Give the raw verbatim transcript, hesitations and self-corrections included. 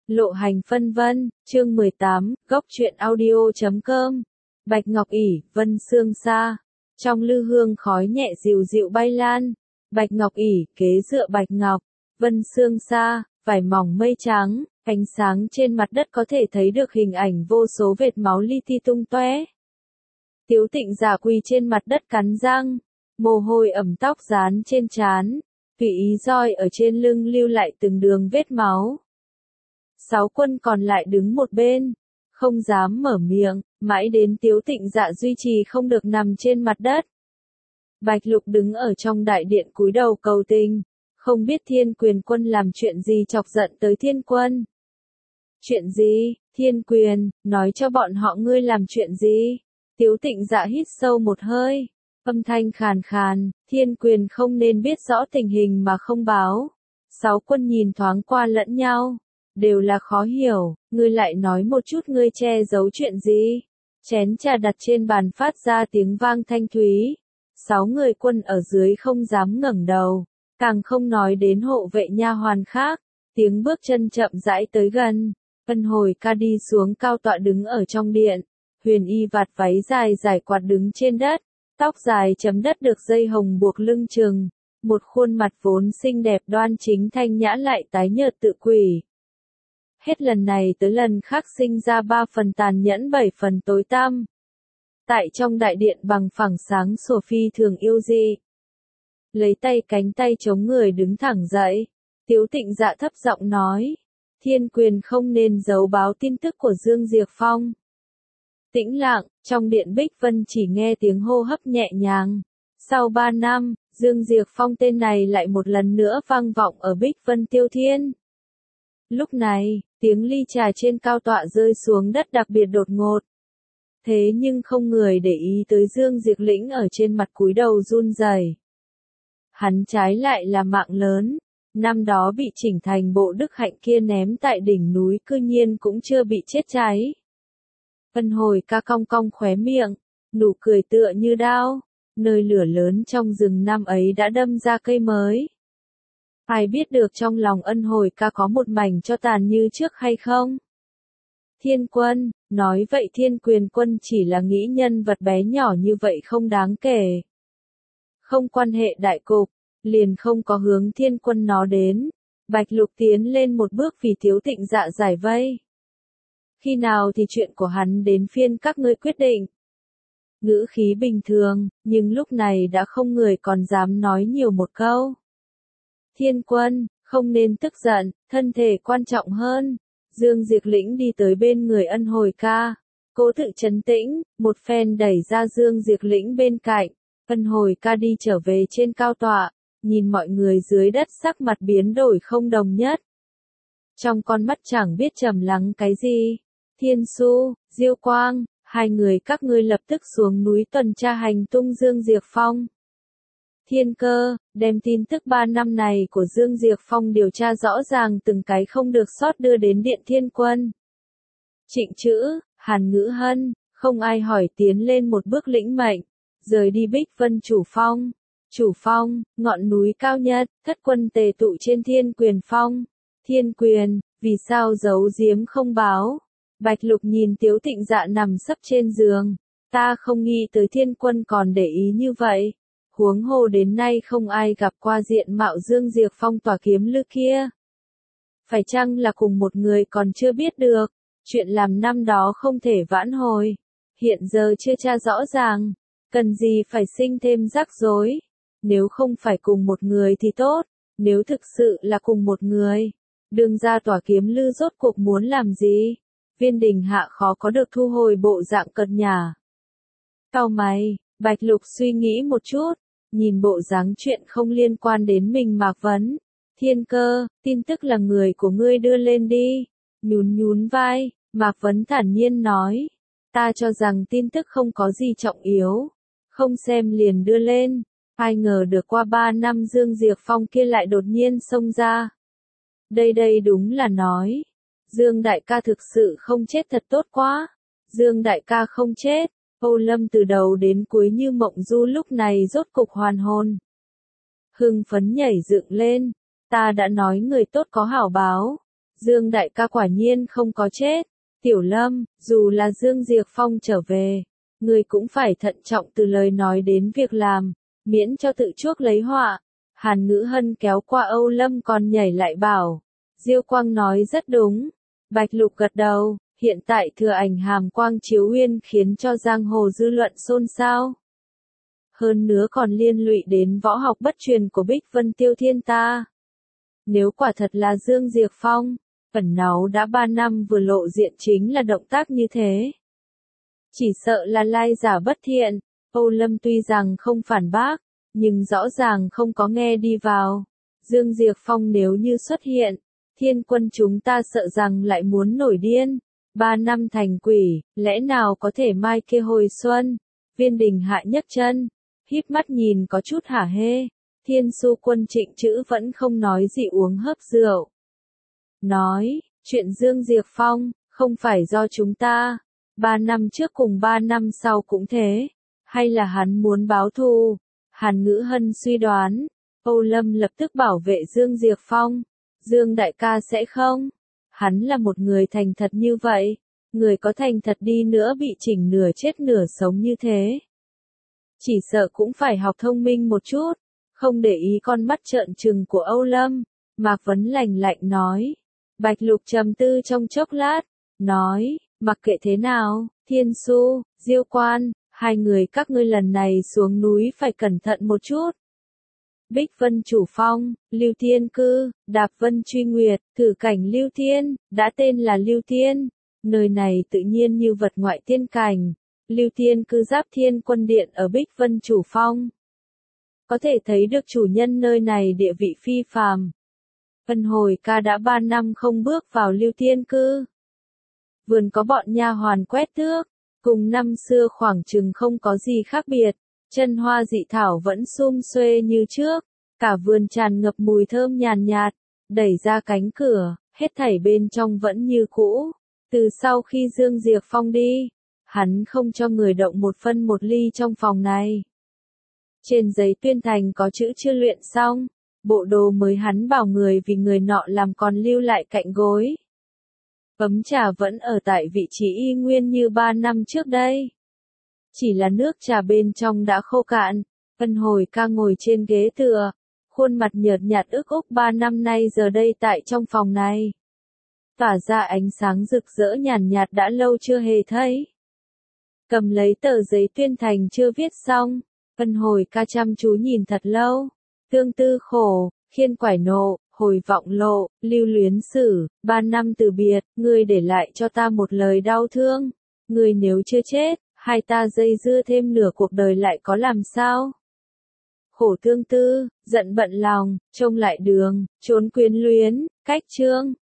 Lộ hành phân vân, chương mười tám, góc truyện audio chấm com. Bạch ngọc ỷ, vân sương xa. Trong lư hương khói nhẹ dịu dịu bay lan. Bạch ngọc ỷ, kế dựa bạch ngọc. Vân sương xa, vải mỏng mây trắng, ánh sáng trên mặt đất có thể thấy được hình ảnh vô số vệt máu li ti tung tóe. Tiếu Tịnh Giả quỳ trên mặt đất cắn răng, mồ hôi ẩm tóc dán trên trán, tùy ý roi ở trên lưng lưu lại từng đường vết máu. Sáu quân còn lại đứng một bên, không dám mở miệng, mãi đến Tiếu Tịnh Dạ duy trì không được nằm trên mặt đất. Bạch Lục đứng ở trong đại điện cúi đầu cầu tình, không biết Thiên Quyền Quân làm chuyện gì chọc giận tới Thiên Quân. Chuyện gì, Thiên Quyền, nói cho bọn họ ngươi làm chuyện gì? Tiếu Tịnh Dạ hít sâu một hơi, âm thanh khàn khàn, Thiên Quyền không nên biết rõ tình hình mà không báo. Sáu quân nhìn thoáng qua lẫn nhau, đều là khó hiểu, ngươi lại nói một chút ngươi che giấu chuyện gì? Chén trà đặt trên bàn phát ra tiếng vang thanh thúy. Sáu người quân ở dưới không dám ngẩng đầu, càng không nói đến hộ vệ nha hoàn khác. Tiếng bước chân chậm rãi tới gần, Ân Hồi Ca đi xuống cao tọa đứng ở trong điện. Huyền y vạt váy dài giải quạt đứng trên đất, tóc dài chấm đất được dây hồng buộc lưng chừng, một khuôn mặt vốn xinh đẹp đoan chính thanh nhã lại tái nhợt tự quỷ. Hết lần này tới lần khác sinh ra ba phần tàn nhẫn bảy phần tối tăm. Tại trong đại điện bằng phẳng sáng sủa phi thường yêu dị. Lấy tay cánh tay chống người đứng thẳng dậy, Tiếu Tịnh Dạ thấp giọng nói, Thiên Quyền không nên giấu báo tin tức của Dương Diệp Phong. Tĩnh lặng, trong điện Bích Vân chỉ nghe tiếng hô hấp nhẹ nhàng. Sau ba năm, Dương Diệp Phong tên này lại một lần nữa vang vọng ở Bích Vân Tiêu Thiên. Lúc này, tiếng ly trà trên cao tọa rơi xuống đất đặc biệt đột ngột. Thế nhưng không người để ý tới Dương Diệp Lĩnh ở trên mặt cúi đầu run rẩy. Hắn trái lại là mạng lớn, năm đó bị chỉnh thành bộ đức hạnh kia ném tại đỉnh núi cư nhiên cũng chưa bị chết cháy. Ân Hồi Ca cong cong khóe miệng, nụ cười tựa như đao, nơi lửa lớn trong rừng năm ấy đã đâm ra cây mới. Ai biết được trong lòng Ân Hồi Ca có một mảnh cho tàn như trước hay không? Thiên Quân, nói vậy Thiên Quyền Quân chỉ là nghĩ nhân vật bé nhỏ như vậy không đáng kể. Không quan hệ đại cục, liền không có hướng Thiên Quân nó đến. Bạch Lục tiến lên một bước vì Tiếu Tịnh Dạ giải vây. Khi nào thì chuyện của hắn đến phiên các ngươi quyết định. Ngữ khí bình thường, nhưng lúc này đã không người còn dám nói nhiều một câu. Thiên Quân, không nên tức giận, thân thể quan trọng hơn. Dương Diệp Lĩnh đi tới bên người Ân Hồi Ca, cố tự trấn tĩnh, một phen đẩy ra Dương Diệp Lĩnh bên cạnh. Ân Hồi Ca đi trở về trên cao tọa, nhìn mọi người dưới đất sắc mặt biến đổi không đồng nhất. Trong con mắt chẳng biết trầm lắng cái gì. Thiên Su, Diêu Quang, hai người các ngươi lập tức xuống núi tuần tra hành tung Dương Diệp Phong. Thiên Cơ, đem tin tức ba năm này của Dương Diệp Phong điều tra rõ ràng từng cái không được sót đưa đến Điện Thiên Quân. Trịnh Chữ, Hàn Ngữ Hân, không ai hỏi tiến lên một bước lĩnh mệnh, rời đi Bích Vân Chủ Phong. Chủ Phong, ngọn núi cao nhất, thất quân tề tụ trên Thiên Quyền Phong. Thiên Quyền, vì sao giấu giếm không báo? Bạch Lục nhìn Tiếu Tịnh Dạ nằm sấp trên giường, ta không nghĩ tới Thiên Quân còn để ý như vậy. Huống hồ đến nay không ai gặp qua diện mạo Dương Diệp Phong tỏa kiếm lư kia. Phải chăng là cùng một người còn chưa biết được, chuyện làm năm đó không thể vãn hồi. Hiện giờ chưa tra rõ ràng, cần gì phải sinh thêm rắc rối. Nếu không phải cùng một người thì tốt, nếu thực sự là cùng một người, đương ra tỏa kiếm lư rốt cuộc muốn làm gì? Viên Đình Hạ khó có được thu hồi bộ dạng cợt nhả. Cau mày, Bạch Lục suy nghĩ một chút, nhìn bộ dáng chuyện không liên quan đến mình Mạc Vấn. Thiên Cơ, tin tức là người của ngươi đưa lên đi. Nhún nhún vai, Mạc Vấn thản nhiên nói. Ta cho rằng tin tức không có gì trọng yếu. Không xem liền đưa lên. Ai ngờ được qua ba năm Dương Diệp Phong kia lại đột nhiên xông ra. Đây đây đúng là nói. Dương đại ca thực sự không chết thật tốt quá. Dương đại ca không chết. Âu Lâm từ đầu đến cuối như mộng du lúc này rốt cục hoàn hồn. Hưng phấn nhảy dựng lên. Ta đã nói người tốt có hảo báo. Dương đại ca quả nhiên không có chết. Tiểu Lâm, dù là Dương Diệp Phong trở về, người cũng phải thận trọng từ lời nói đến việc làm, miễn cho tự chuốc lấy họa. Hàn Ngữ Hân kéo qua Âu Lâm còn nhảy lại bảo. Diêu Quang nói rất đúng. Bạch Lục gật đầu, hiện tại thừa ảnh hàm quang chiếu uyên khiến cho giang hồ dư luận xôn xao. Hơn nữa còn liên lụy đến võ học bất truyền của Bích Vân Tiêu Thiên ta. Nếu quả thật là Dương Diệp Phong, ẩn náu đã ba năm vừa lộ diện chính là động tác như thế. Chỉ sợ là lai giả bất thiện. Âu Lâm tuy rằng không phản bác, nhưng rõ ràng không có nghe đi vào. Dương Diệp Phong nếu như xuất hiện, thiên quân chúng ta sợ rằng lại muốn nổi điên. Ba năm thành quỷ, lẽ nào có thể mai kia hồi xuân? Viên Đình Hạ nhấc chân, híp mắt nhìn có chút hả hê. Thiên Su Quân Trịnh Chữ vẫn không nói gì uống hớp rượu. Nói, chuyện Dương Diệp Phong, không phải do chúng ta. Ba năm trước cùng ba năm sau cũng thế. Hay là hắn muốn báo thù? Hàn Ngữ Hân suy đoán. Âu Lâm lập tức bảo vệ Dương Diệp Phong. Dương đại ca sẽ không? Hắn là một người thành thật như vậy. Người có thành thật đi nữa bị chỉnh nửa chết nửa sống như thế. Chỉ sợ cũng phải học thông minh một chút. Không để ý con mắt trợn trừng của Âu Lâm. Mạc Vấn lạnh lạnh nói. Bạch Lục trầm tư trong chốc lát. Nói, mặc kệ thế nào, Thiên Su, Diêu Quan, hai người các ngươi lần này xuống núi phải cẩn thận một chút. Bích Vân Chủ Phong, Lưu Thiên Cư, Đạp Vân Truy Nguyệt, thử cảnh Lưu Thiên, đã tên là Lưu Thiên. Nơi này tự nhiên như vật ngoại thiên cảnh. Lưu Thiên Cư giáp Thiên Quân Điện ở Bích Vân Chủ Phong. Có thể thấy được chủ nhân nơi này địa vị phi phàm. Vân Hồi ca đã ba năm không bước vào Lưu Thiên Cư. Vườn có bọn nha hoàn quét tước, cùng năm xưa khoảng chừng không có gì khác biệt. Chân hoa dị thảo vẫn sum xuê như trước, cả vườn tràn ngập mùi thơm nhàn nhạt, đẩy ra cánh cửa, hết thảy bên trong vẫn như cũ. Từ sau khi Dương Diệp Phong đi, hắn không cho người động một phân một ly trong phòng này. Trên giấy tuyên thành có chữ chưa luyện xong, bộ đồ mới hắn bảo người vì người nọ làm còn lưu lại cạnh gối. Ấm trà vẫn ở tại vị trí y nguyên như ba năm trước đây. Chỉ là nước trà bên trong đã khô cạn. Vân Hồi ca ngồi trên ghế tựa, khuôn mặt nhợt nhạt ức úc ba năm nay giờ đây tại trong phòng này. Tỏa ra ánh sáng rực rỡ nhàn nhạt đã lâu chưa hề thấy. Cầm lấy tờ giấy tuyên thành chưa viết xong, Vân Hồi ca chăm chú nhìn thật lâu. Tương tư khổ, khiên quải nộ, hồi vọng lộ, lưu luyến sử, ba năm từ biệt, ngươi để lại cho ta một lời đau thương. Ngươi nếu chưa chết, hai ta dây dưa thêm nửa cuộc đời lại có làm sao? Khổ tương tư, giận bận lòng, trông lại đường, trốn quyến luyến, cách chương,